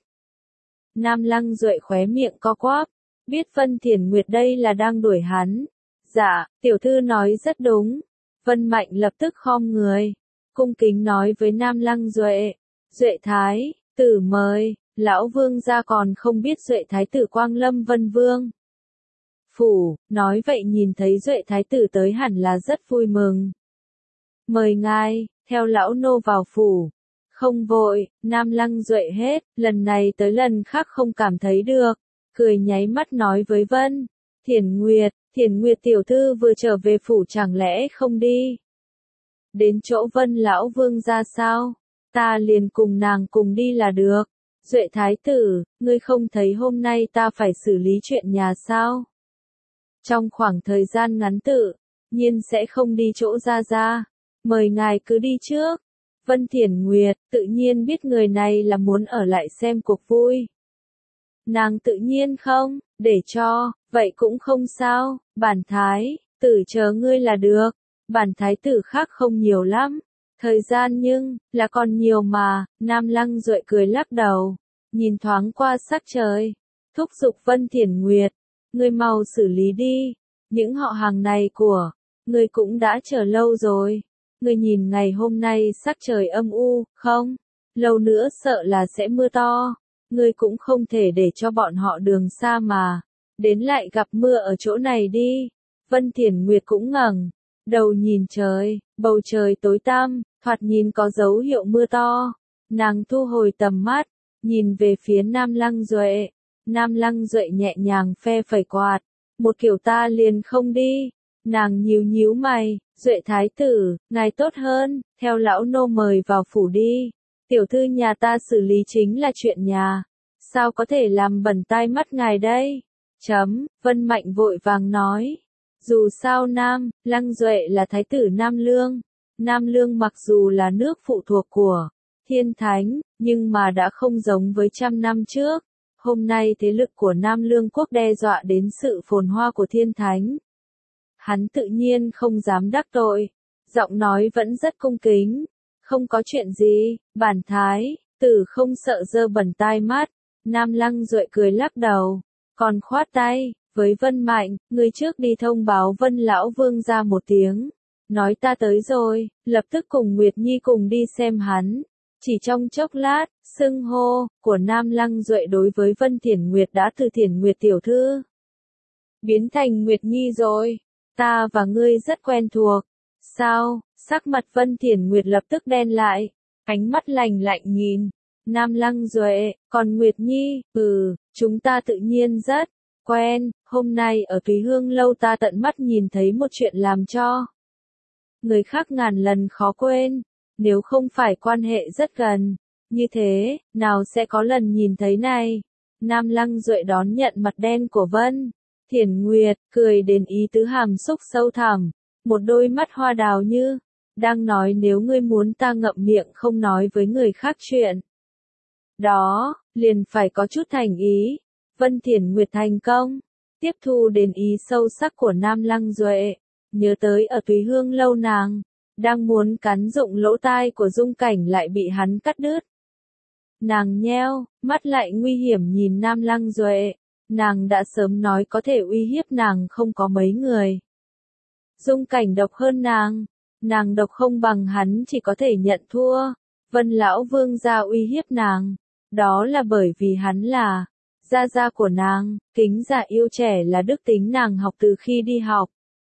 Nam Lăng Duệ khóe miệng co quắp, biết Vân Thiển Nguyệt đây là đang đuổi hắn. Dạ, tiểu thư nói rất đúng. Vân Mạnh lập tức khom người, cung kính nói với Nam Lăng Duệ, Duệ thái tử mời, lão vương gia còn không biết Duệ thái tử quang lâm Vân Vương phủ, nói vậy nhìn thấy Duệ thái tử tới hẳn là rất vui mừng. Mời ngài, theo lão nô vào phủ. Không vội, Nam Lăng Duệ hết, lần này tới lần khác không cảm thấy được, cười nháy mắt nói với Vân Thiển Nguyệt tiểu thư vừa trở về phủ chẳng lẽ không đi đến chỗ Vân lão vương ra sao? Ta liền cùng nàng cùng đi là được. Duệ thái tử, ngươi không thấy hôm nay ta phải xử lý chuyện nhà sao? Trong khoảng thời gian ngắn tự nhiên sẽ không đi chỗ ra. Mời ngài cứ đi trước. Vân Thiển Nguyệt tự nhiên biết người này là muốn ở lại xem cuộc vui. Nàng tự nhiên không để cho, vậy cũng không sao, bản thái tử chờ ngươi là được. Bản thái tử khác không nhiều lắm, thời gian nhưng là còn nhiều mà. Nam Lăng Duệ cười lắc đầu, nhìn thoáng qua sắc trời, thúc giục Vân Thiển Nguyệt, ngươi mau xử lý đi, những họ hàng này của ngươi cũng đã chờ lâu rồi. Ngươi nhìn ngày hôm nay sắc trời âm u, không? Lâu nữa sợ là sẽ mưa to. Ngươi cũng không thể để cho bọn họ đường xa mà đến lại gặp mưa ở chỗ này đi. Vân Thiển Nguyệt cũng ngẩng đầu nhìn trời, bầu trời tối tăm, thoạt nhìn có dấu hiệu mưa to. Nàng thu hồi tầm mắt, nhìn về phía Nam Lăng Duệ. Nam Lăng Duệ nhẹ nhàng phe phẩy quạt, một kiểu ta liền không đi. Nàng nhíu mày, Duệ thái tử, ngài tốt hơn, theo lão nô mời vào phủ đi. Tiểu thư nhà ta xử lý chính là chuyện nhà, sao có thể làm bẩn tai mắt ngài đây? Vân Mạnh vội vàng nói, dù sao Nam Lăng Duệ là thái tử Nam Lương. Nam Lương mặc dù là nước phụ thuộc của Thiên Thánh, nhưng mà đã không giống với trăm năm trước. Hôm nay thế lực của Nam Lương quốc đe dọa đến sự phồn hoa của Thiên Thánh. Hắn tự nhiên không dám đắc tội, giọng nói vẫn rất cung kính. Không có chuyện gì, bản thái tử không sợ dơ bẩn tai mắt. Nam Lăng Duệ cười lắc đầu, còn khoát tay với Vân Mạnh, ngươi trước đi thông báo Vân lão vương ra một tiếng, nói ta tới rồi, lập tức cùng Nguyệt Nhi cùng đi xem hắn. Chỉ trong chốc lát, xưng hô của Nam Lăng Duệ đối với Vân Thiển Nguyệt đã từ Thiển Nguyệt tiểu thư biến thành Nguyệt Nhi rồi. Ta và ngươi rất quen thuộc. Sao? Sắc mặt Vân Thiển Nguyệt lập tức đen lại, ánh mắt lạnh lạnh nhìn Nam Lăng Duệ, còn Nguyệt Nhi, chúng ta tự nhiên rất quen, hôm nay ở Thúy Hương lâu ta tận mắt nhìn thấy một chuyện làm cho người khác ngàn lần khó quên, nếu không phải quan hệ rất gần, như thế, nào sẽ có lần nhìn thấy này. Nam Lăng Duệ đón nhận mặt đen của Vân Thiển Nguyệt, cười đến ý tứ hàm xúc sâu thẳm, một đôi mắt hoa đào như đang nói nếu ngươi muốn ta ngậm miệng không nói với người khác chuyện đó, liền phải có chút thành ý. Vân Thiển Nguyệt thành công tiếp thu đến ý sâu sắc của Nam Lăng Duệ, nhớ tới ở Thúy Hương lâu nàng đang muốn cắn dụng lỗ tai của Dung Cảnh lại bị hắn cắt đứt. Nàng nheo mắt lại nguy hiểm nhìn Nam Lăng Duệ, nàng đã sớm nói có thể uy hiếp nàng không có mấy người. Dung Cảnh độc hơn nàng độc không bằng hắn chỉ có thể nhận thua. Vân lão vương gia uy hiếp nàng, đó là bởi vì hắn là gia gia của nàng, kính dạ yêu trẻ là đức tính nàng học từ khi đi học.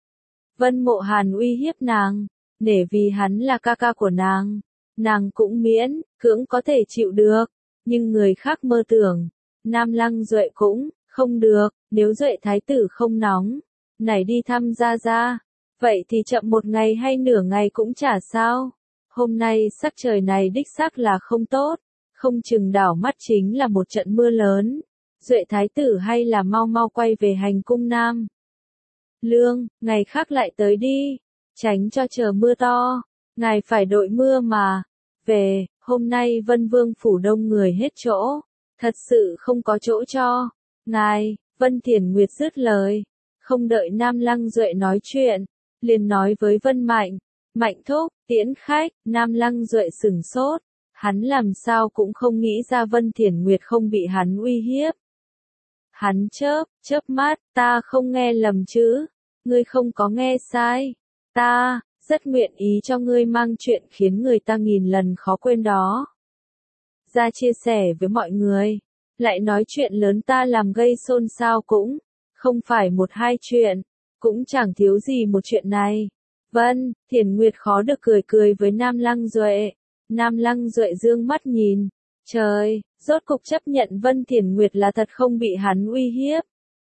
Vân Mộ Hàn uy hiếp nàng, nể vì hắn là ca ca của nàng cũng miễn cưỡng có thể chịu được, nhưng người khác mơ tưởng, Nam Lăng Duệ cũng không được, nếu Duệ thái tử không nóng nảy đi thăm gia gia, vậy thì chậm một ngày hay nửa ngày cũng chả sao. Hôm nay sắc trời này đích xác là không tốt, không chừng đảo mắt chính là một trận mưa lớn. Duệ thái tử hay là mau mau quay về hành cung Nam Lương, ngày khác lại tới đi, tránh cho chờ mưa to, ngài phải đội mưa mà. Về, hôm nay Vân Vương phủ đông người hết chỗ, thật sự không có chỗ cho ngài. Vân Thiển Nguyệt dứt lời, không đợi Nam Lăng Duệ nói chuyện, liền nói với Vân Mạnh, Mạnh thúc, tiễn khách. Nam Lăng Duệ sửng sốt, hắn làm sao cũng không nghĩ ra Vân Thiển Nguyệt không bị hắn uy hiếp. Hắn chớp mắt, ta không nghe lầm chứ, ngươi không có nghe sai, ta rất nguyện ý cho ngươi mang chuyện khiến người ta nghìn lần khó quên đó ra chia sẻ với mọi người, lại nói chuyện lớn ta làm gây xôn xao cũng không phải một hai chuyện, cũng chẳng thiếu gì một chuyện này. Vân Thiển Nguyệt khó được cười với Nam Lăng Duệ. Nam Lăng Duệ dương mắt nhìn trời, rốt cục chấp nhận Vân Thiển Nguyệt là thật không bị hắn uy hiếp.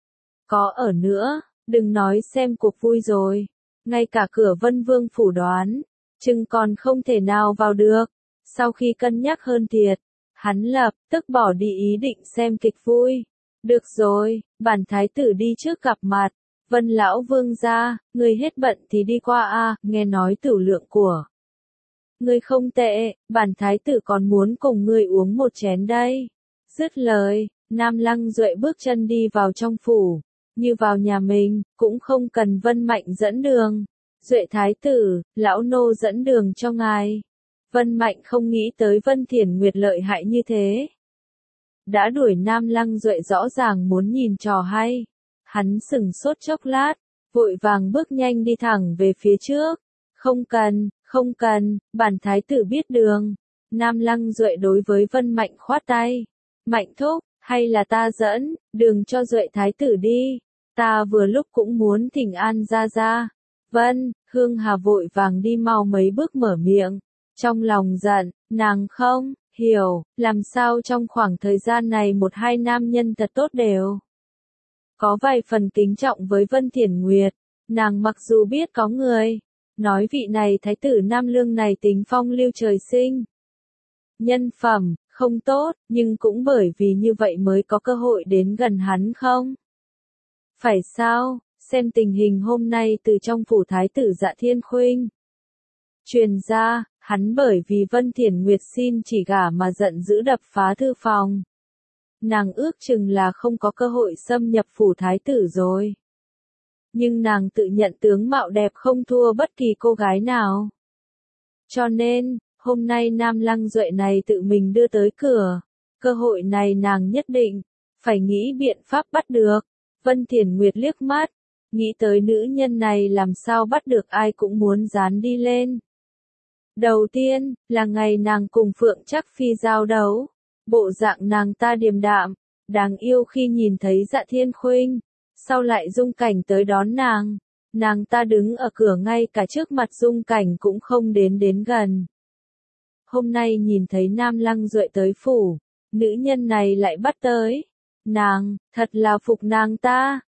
Có ở nữa, đừng nói xem cuộc vui rồi, ngay cả cửa Vân Vương phủ đoán chừng còn không thể nào vào được. Sau khi cân nhắc hơn thiệt, hắn lập tức bỏ đi ý định xem kịch vui. Được rồi, bản thái tử đi trước gặp mặt. Vân lão vương gia, người hết bận thì đi qua a, nghe nói tửu lượng của ngươi không tệ, bản thái tử còn muốn cùng ngươi uống một chén đây. Dứt lời, Nam Lăng Duệ bước chân đi vào trong phủ, như vào nhà mình, cũng không cần Vân Mạnh dẫn đường. Duệ thái tử, lão nô dẫn đường cho ngài. Vân Mạnh không nghĩ tới Vân Thiển Nguyệt lợi hại như thế. Đã đuổi Nam Lăng Duệ rõ ràng muốn nhìn trò hay. Hắn sửng sốt chốc lát, vội vàng bước nhanh đi thẳng về phía trước. Không cần, bản thái tử biết đường. Nam Lăng Duệ đối với Vân Mạnh khoát tay. Mạnh thúc, hay là ta dẫn đường cho Duệ thái tử đi. Ta vừa lúc cũng muốn thỉnh an ra. Vân Hương Hà vội vàng đi mau mấy bước mở miệng. Trong lòng giận, nàng không hiểu, làm sao trong khoảng thời gian này một hai nam nhân thật tốt đều có vài phần kính trọng với Vân Thiển Nguyệt. Nàng mặc dù biết có người nói vị này thái tử Nam Lương này tính phong lưu trời sinh, nhân phẩm không tốt, nhưng cũng bởi vì như vậy mới có cơ hội đến gần hắn không? Phải sao? Xem tình hình hôm nay từ trong phủ thái tử Dạ Thiên Khuynh truyền ra, hắn bởi vì Vân Thiển Nguyệt xin chỉ gả mà giận dữ đập phá thư phòng. Nàng ước chừng là không có cơ hội xâm nhập phủ thái tử rồi. Nhưng nàng tự nhận tướng mạo đẹp không thua bất kỳ cô gái nào. Cho nên, hôm nay Nam Lăng Duệ này tự mình đưa tới cửa. Cơ hội này nàng nhất định phải nghĩ biện pháp bắt được. Vân Thiển Nguyệt liếc mắt, nghĩ tới nữ nhân này làm sao bắt được ai cũng muốn dán đi lên. Đầu tiên, là ngày nàng cùng Phượng Trắc Phi giao đấu. Bộ dạng nàng ta điềm đạm, đáng yêu khi nhìn thấy Dạ Thiên Khuynh. Sau lại Dung Cảnh tới đón nàng. Nàng ta đứng ở cửa ngay cả trước mặt Dung Cảnh cũng không đến gần. Hôm nay nhìn thấy Nam Lăng Duệ tới phủ, nữ nhân này lại bắt tới. Nàng, thật là phục nàng ta.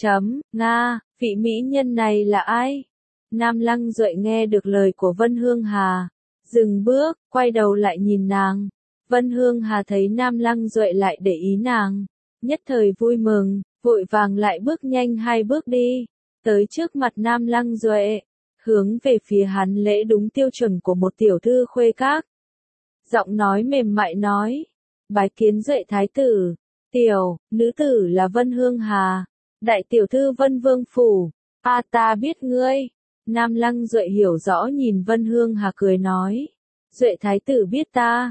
Nga, vị mỹ nhân này là ai? Nam Lăng Duệ nghe được lời của Vân Hương Hà. Dừng bước, quay đầu lại nhìn nàng. Vân Hương Hà thấy Nam Lăng Duệ lại để ý nàng. Nhất thời vui mừng, vội vàng lại bước nhanh 2 bước đi. Tới trước mặt Nam Lăng Duệ. Hướng về phía hắn lễ đúng tiêu chuẩn của một tiểu thư khuê các. Giọng nói mềm mại nói. Bái kiến Duệ thái tử. Nữ tử là Vân Hương Hà. Đại tiểu thư Vân Vương Phủ. Ta biết ngươi. Nam Lăng Duệ hiểu rõ nhìn Vân Hương Hà cười nói. Duệ thái tử biết ta.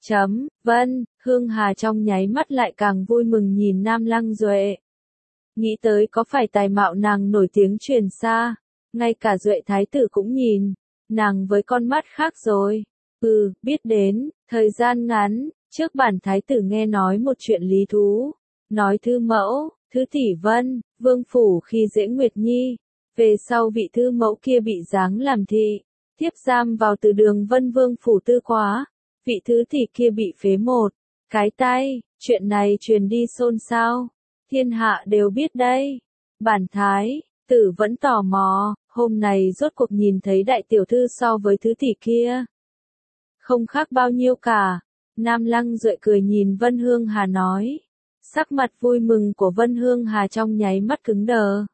Vân, Hương Hà trong nháy mắt lại càng vui mừng nhìn Nam Lăng Duệ. Nghĩ tới có phải tài mạo nàng nổi tiếng truyền xa. Ngay cả Duệ thái tử cũng nhìn. Nàng với con mắt khác rồi. Biết đến, thời gian ngắn, trước bản thái tử nghe nói một chuyện lý thú. Nói thư mẫu, Thứ Tỷ Vân, Vương Phủ khi dễ Nguyệt Nhi. Về sau vị thư mẫu kia bị giáng làm thị, tiếp giam vào từ đường Vân Vương Phủ tư quá. Vị thứ tỷ kia bị phế một cái tay, chuyện này truyền đi xôn xao. Thiên hạ đều biết đây. Bản thái tử vẫn tò mò, hôm nay rốt cuộc nhìn thấy đại tiểu thư so với thứ tỷ kia. Không khác bao nhiêu cả. Nam Lăng Duệ cười nhìn Vân Hương Hà nói. Sắc mặt vui mừng của Vân Hương Hà trong nháy mắt cứng đờ.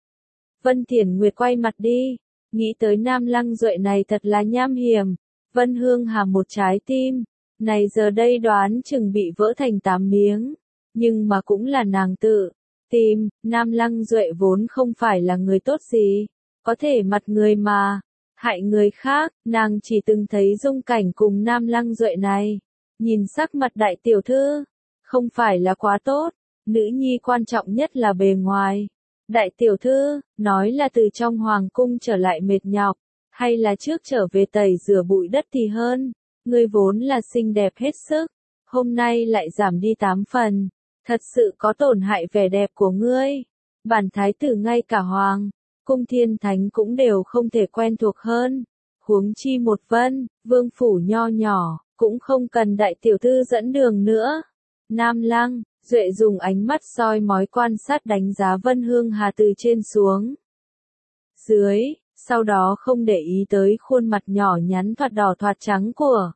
Vân Thiển Nguyệt quay mặt đi, nghĩ tới Nam Lăng Duệ này thật là nham hiểm. Vân Hương Hà một trái tim, này giờ đây đoán chừng bị vỡ thành 8 miếng, nhưng mà cũng là nàng tự tìm. Nam Lăng Duệ vốn không phải là người tốt gì, có thể mặt người mà hại người khác. Nàng chỉ từng thấy Dung Cảnh cùng Nam Lăng Duệ này, nhìn sắc mặt đại tiểu thư, không phải là quá tốt. Nữ nhi quan trọng nhất là bề ngoài. Đại tiểu thư, nói là từ trong hoàng cung trở lại mệt nhọc, hay là trước trở về tẩy rửa bụi đất thì hơn. Ngươi vốn là xinh đẹp hết sức, hôm nay lại giảm đi 8 phần, thật sự có tổn hại vẻ đẹp của ngươi. Bản thái tử ngay cả hoàng cung thiên thánh cũng đều không thể quen thuộc hơn, huống chi một Vân Vương Phủ nho nhỏ, cũng không cần đại tiểu thư dẫn đường nữa. Nam Lăng Duệ dùng ánh mắt soi mói quan sát đánh giá Vân Hương Hà từ trên xuống dưới, sau đó không để ý tới khuôn mặt nhỏ nhắn thoạt đỏ thoạt trắng của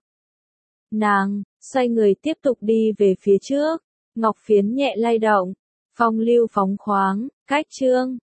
nàng, xoay người tiếp tục đi về phía trước. Ngọc phiến nhẹ lay động, phong lưu phóng khoáng, cách chương